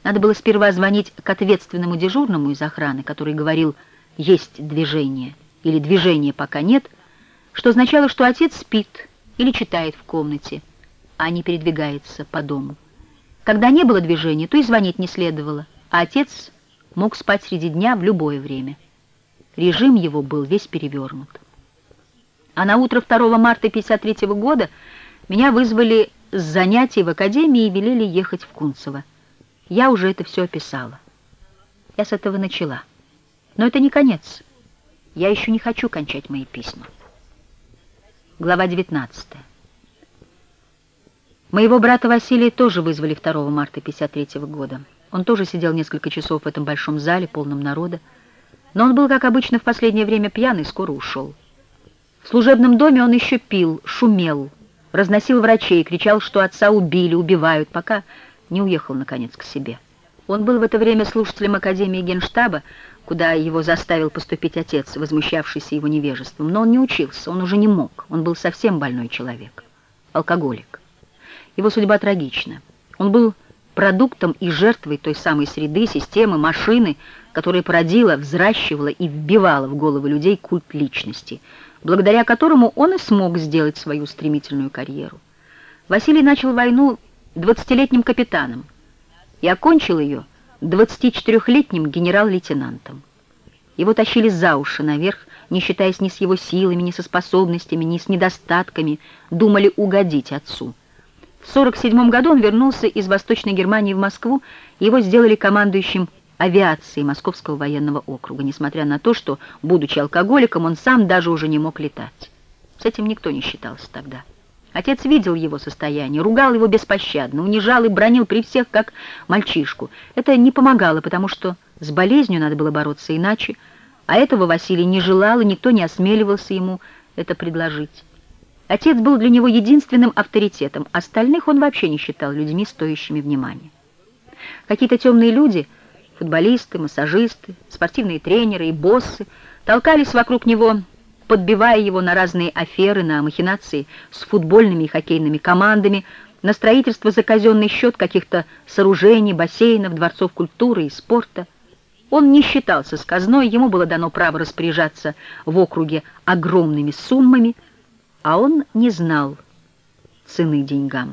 Надо было сперва звонить к ответственному дежурному из охраны, который говорил «есть движение» или «движения пока нет», что означало, что отец спит или читает в комнате, а не передвигается по дому. Когда не было движения, то и звонить не следовало, а отец мог спать среди дня в любое время. Режим его был весь перевернут. А на утро 2 марта 1953 года меня вызвали с занятий в академии и велели ехать в Кунцево. Я уже это все описала. Я с этого начала. Но это не конец. Я еще не хочу кончать мои письма. Глава 19. Моего брата Василия тоже вызвали 2 марта 1953 года. Он тоже сидел несколько часов в этом большом зале, полном народа. Но он был, как обычно, в последнее время пьяный, скоро ушел. В служебном доме он еще пил, шумел, разносил врачей, кричал, что отца убили, убивают, пока не уехал, наконец, к себе. Он был в это время слушателем Академии Генштаба, куда его заставил поступить отец, возмущавшийся его невежеством. Но он не учился, он уже не мог, он был совсем больной человек, алкоголик. Его судьба трагична. Он был продуктом и жертвой той самой среды, системы, машины, которая породила, взращивала и вбивала в головы людей культ личности, благодаря которому он и смог сделать свою стремительную карьеру. Василий начал войну 20-летним капитаном и окончил ее 24-летним генерал-лейтенантом. Его тащили за уши наверх, не считаясь ни с его силами, ни со способностями, ни с недостатками, думали угодить отцу. В 1947 году он вернулся из Восточной Германии в Москву, и его сделали командующим авиацией Московского военного округа, несмотря на то, что, будучи алкоголиком, он сам даже уже не мог летать. С этим никто не считался тогда. Отец видел его состояние, ругал его беспощадно, унижал и бранил при всех, как мальчишку. Это не помогало, потому что с болезнью надо было бороться иначе, а этого Василий не желал, и никто не осмеливался ему это предложить. Отец был для него единственным авторитетом, остальных он вообще не считал людьми, стоящими внимания. Какие-то темные люди, футболисты, массажисты, спортивные тренеры и боссы, толкались вокруг него, подбивая его на разные аферы, на махинации с футбольными и хоккейными командами, на строительство за казенный счет каких-то сооружений, бассейнов, дворцов культуры и спорта. Он не считался с казной, ему было дано право распоряжаться в округе огромными суммами, а он не знал цены деньгам.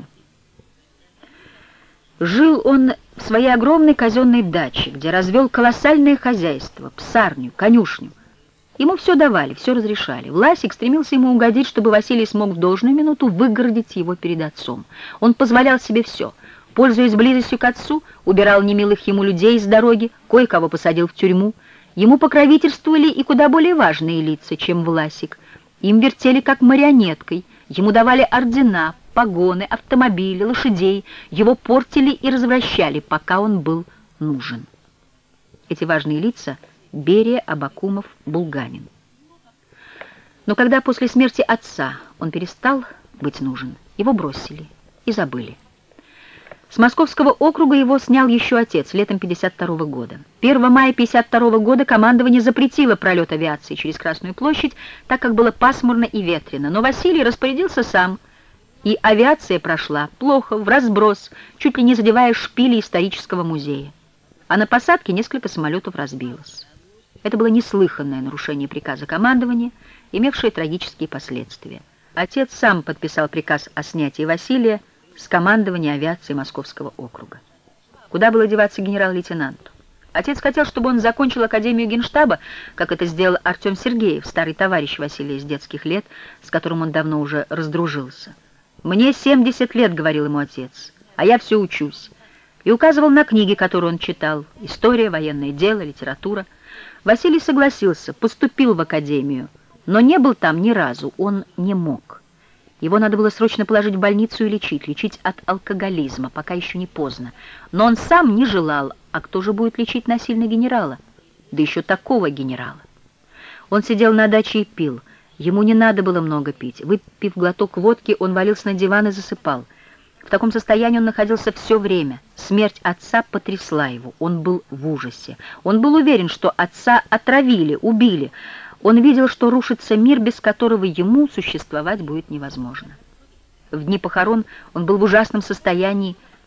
Жил он в своей огромной казенной даче, где развел колоссальное хозяйство, псарню, конюшню. Ему все давали, все разрешали. Власик стремился ему угодить, чтобы Василий смог в должную минуту выгородить его перед отцом. Он позволял себе все. Пользуясь близостью к отцу, убирал немилых ему людей с дороги, кое-кого посадил в тюрьму. Ему покровительствовали и куда более важные лица, чем Власик. Им вертели как марионеткой, ему давали ордена, погоны, автомобили, лошадей. Его портили и развращали, пока он был нужен. Эти важные лица — Берия, Абакумов, Булганин. Но когда после смерти отца он перестал быть нужен, его бросили и забыли. С Московского округа его снял еще отец летом 1952 года. 1 мая 1952 года командование запретило пролет авиации через Красную площадь, так как было пасмурно и ветрено, но Василий распорядился сам, и авиация прошла плохо, вразброс, чуть ли не задевая шпили исторического музея. А на посадке несколько самолетов разбилось. Это было неслыханное нарушение приказа командования, имевшее трагические последствия. Отец сам подписал приказ о снятии Василия с командования авиации Московского округа. Куда было деваться генерал-лейтенанту? Отец хотел, чтобы он закончил Академию Генштаба, как это сделал Артем Сергеев, старый товарищ Василия с детских лет, с которым он давно уже раздружился. «Мне 70 лет», — говорил ему отец, — «а я все учусь». И указывал на книги, которые он читал: история, военное дело, литература. Василий согласился, поступил в академию, но не был там ни разу, он не мог. Его надо было срочно положить в больницу и лечить от алкоголизма, пока еще не поздно. Но он сам не желал, а кто же будет лечить насильно генерала? Да еще такого генерала. Он сидел на даче и пил. Ему не надо было много пить. Выпив глоток водки, он валился на диван и засыпал. В таком состоянии он находился все время. Смерть отца потрясла его. Он был в ужасе. Он был уверен, что отца отравили, убили. Он видел, что рушится мир, без которого ему существовать будет невозможно. В дни похорон он был в ужасном состоянии,